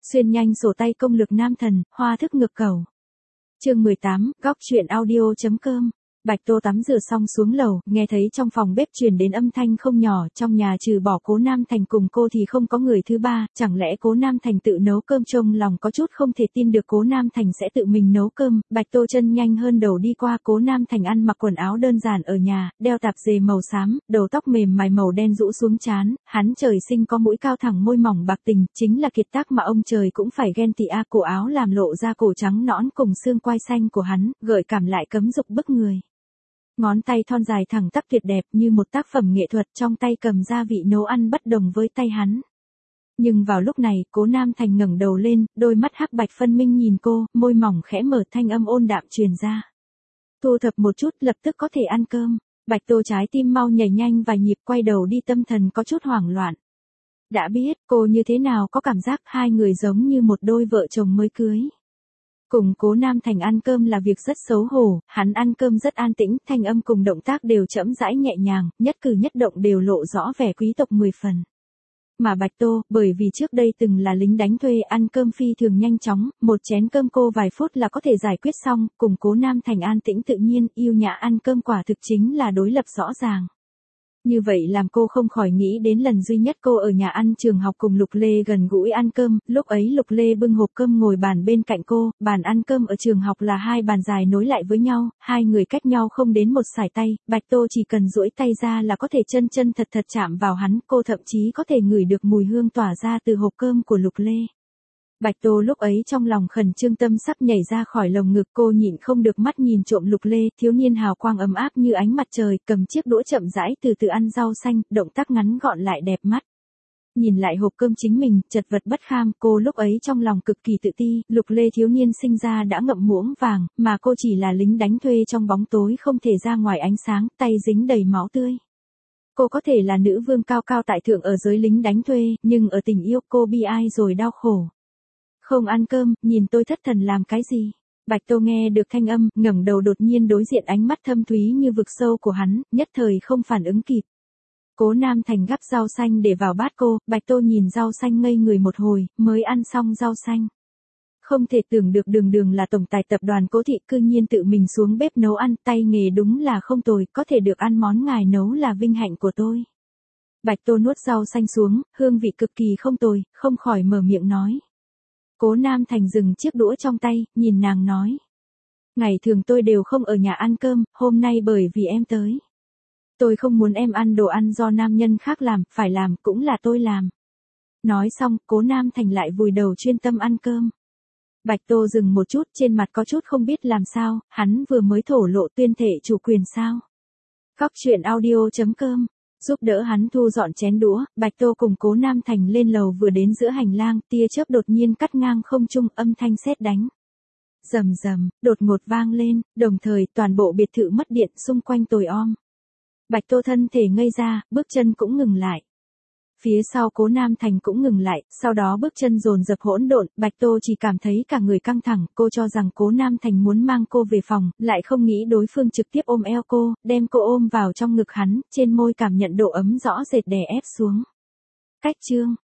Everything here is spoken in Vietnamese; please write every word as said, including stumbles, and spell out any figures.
Xuyên nhanh sổ tay công lực nam thần, hoa thức ngược cầu. Chương mười tám, góc truyện audio.com. Bạch Tô tắm rửa xong xuống lầu, nghe thấy trong phòng bếp truyền đến âm thanh không nhỏ, trong nhà trừ bỏ Cố Nam Thành cùng cô thì không có người thứ ba, chẳng lẽ Cố Nam Thành tự nấu cơm? Trông lòng có chút không thể tin được Cố Nam Thành sẽ tự mình nấu cơm. Bạch Tô chân nhanh hơn đầu đi qua. Cố Nam Thành ăn mặc quần áo đơn giản ở nhà, đeo tạp dề màu xám, đầu tóc mềm mại màu đen rũ xuống trán, hắn trời sinh có mũi cao thẳng môi mỏng bạc tình, chính là kiệt tác mà ông trời cũng phải ghen tị a. Cổ áo làm lộ ra cổ trắng nõn cùng xương quai xanh của hắn, gợi cảm lại cấm dục bức người. Ngón tay thon dài thẳng tắp tuyệt đẹp như một tác phẩm nghệ thuật, trong tay cầm gia vị nấu ăn bất đồng với tay hắn. Nhưng vào lúc này, Cố Nam Thành ngẩng đầu lên, đôi mắt hắc bạch phân minh nhìn cô, môi mỏng khẽ mở, thanh âm ôn đạm truyền ra. Thu thập một chút, lập tức có thể ăn cơm. Bạch Tô trái tim mau nhảy nhanh vài nhịp, quay đầu đi, tâm thần có chút hoảng loạn. Đã biết, cô như thế nào có cảm giác hai người giống như một đôi vợ chồng mới cưới. Cùng Cố Nam Thành ăn cơm là việc rất xấu hổ, hắn ăn cơm rất an tĩnh, thanh âm cùng động tác đều chậm rãi nhẹ nhàng, nhất cử nhất động đều lộ rõ vẻ quý tộc mười phần. Mà Bạch Tô, bởi vì trước đây từng là lính đánh thuê, ăn cơm phi thường nhanh chóng, một chén cơm cô vài phút là có thể giải quyết xong, cùng Cố Nam Thành an tĩnh tự nhiên, yêu nhã ăn cơm quả thực chính là đối lập rõ ràng. Như vậy làm cô không khỏi nghĩ đến lần duy nhất cô ở nhà ăn trường học cùng Lục Lê gần gũi ăn cơm, lúc ấy Lục Lê bưng hộp cơm ngồi bàn bên cạnh cô, bàn ăn cơm ở trường học là hai bàn dài nối lại với nhau, hai người cách nhau không đến một sải tay, Bạch Tô chỉ cần duỗi tay ra là có thể chân chân thật thật chạm vào hắn, cô thậm chí có thể ngửi được mùi hương tỏa ra từ hộp cơm của Lục Lê. Bạch Tô lúc ấy trong lòng khẩn trương, tâm sắp nhảy ra khỏi lồng ngực, cô nhịn không được mắt nhìn trộm Lục Lê, thiếu niên hào quang ấm áp như ánh mặt trời, cầm chiếc đũa chậm rãi từ từ ăn rau xanh, động tác ngắn gọn lại đẹp mắt. Nhìn lại hộp cơm chính mình, chật vật bất kham, cô lúc ấy trong lòng cực kỳ tự ti, Lục Lê thiếu niên sinh ra đã ngậm muỗng vàng, mà cô chỉ là lính đánh thuê trong bóng tối không thể ra ngoài ánh sáng, tay dính đầy máu tươi. Cô có thể là nữ vương cao cao tại thượng ở giới lính đánh thuê, nhưng ở tình yêu cô bi ai rồi đau khổ. Không ăn cơm, nhìn tôi thất thần làm cái gì? Bạch Tô nghe được thanh âm, ngẩng đầu đột nhiên đối diện ánh mắt thâm thúy như vực sâu của hắn, nhất thời không phản ứng kịp. Cố Nam Thành gắp rau xanh để vào bát cô, Bạch Tô nhìn rau xanh ngây người một hồi, mới ăn xong rau xanh. Không thể tưởng được đường đường là tổng tài tập đoàn Cố thị cư nhiên tự mình xuống bếp nấu ăn, tay nghề đúng là không tồi, có thể được ăn món ngài nấu là vinh hạnh của tôi. Bạch Tô nuốt rau xanh xuống, hương vị cực kỳ không tồi, không khỏi mở miệng nói. Cố Nam Thành dừng chiếc đũa trong tay, nhìn nàng nói. Ngày thường tôi đều không ở nhà ăn cơm, hôm nay bởi vì em tới. Tôi không muốn em ăn đồ ăn do nam nhân khác làm, phải làm cũng là tôi làm. Nói xong, Cố Nam Thành lại vùi đầu chuyên tâm ăn cơm. Bạch Tô dừng một chút, trên mặt có chút không biết làm sao, hắn vừa mới thổ lộ tuyên thệ chủ quyền sao. Góc truyện audio.com. Giúp đỡ hắn thu dọn chén đũa, Bạch Tô cùng Cố Nam Thành lên lầu, vừa đến giữa hành lang, tia chớp đột nhiên cắt ngang không trung, âm thanh sét đánh. Rầm rầm, đột ngột vang lên, đồng thời toàn bộ biệt thự mất điện, xung quanh tối om. Bạch Tô thân thể ngây ra, bước chân cũng ngừng lại. Phía sau Cố Nam Thành cũng ngừng lại, sau đó bước chân dồn dập hỗn độn, Bạch Tô chỉ cảm thấy cả người căng thẳng, cô cho rằng Cố Nam Thành muốn mang cô về phòng, lại không nghĩ đối phương trực tiếp ôm eo cô, đem cô ôm vào trong ngực hắn, trên môi cảm nhận độ ấm rõ rệt đè ép xuống. Cách chương